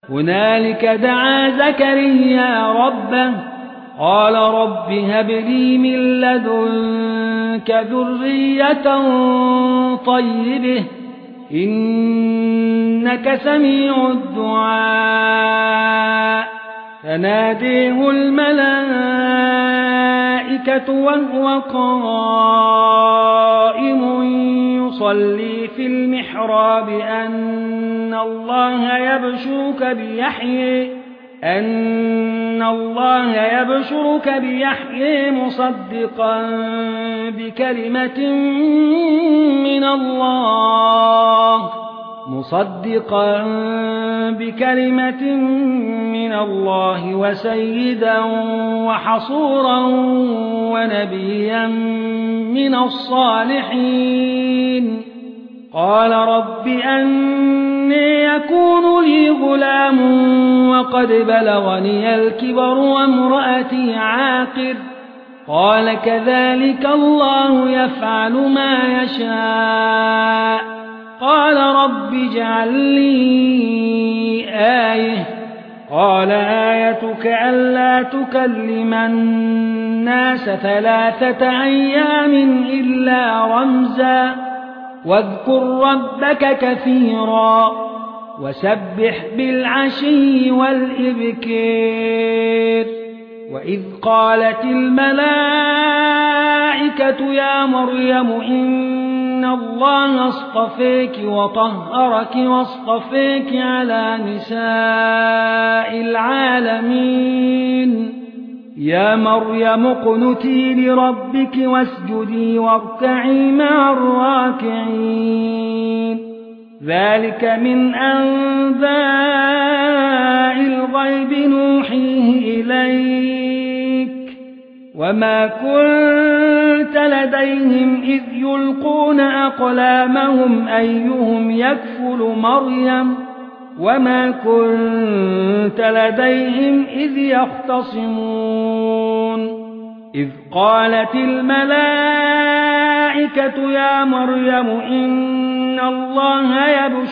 هنالك دعا زكريا ربه قال رب هب لي من لدنك ذرية طيبة إنك سميع الدعاء فناديه الملائكة وهو قائم يصلي في المحراب أن الله يبشرك بيحيى مصدقا بكلمة من الله وسيدا وحصورا ونبيا من الصالحين قال رب أنى يكون لي غلام وقد بلغني الكبر وامرأتي عاقر قال كذلك الله يفعل ما يشاء قال رب اجعل لي آية قال آيتك ألا تكلم الناس 3 أيام إلا رمزا واذكر ربك كثيرا وسبح بالعشي والإبكار وإذ قالت الملائكة يا مريم إن الله اصطفيك وطهرك واصطفيك على نساء العالمين يا مريم اقنتي لربك واسجدي واركعي مع الراكعين ذلك من أنباء الغيب نوحيه إليك وما كنت لديهم إذ يلقون أقلامهم أيهم يكفل مريم وما كنت لديهم إذ يختصمون إذ قالت الملائكة يا مريم إن الله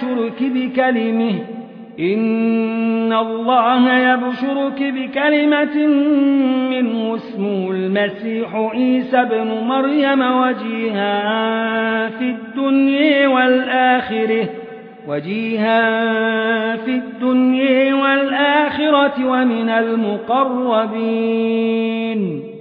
يبشرك بكلمة منه اسمه المسيح عيسى ابن مريم وجيها في الدنيا والآخرة ومن المقربين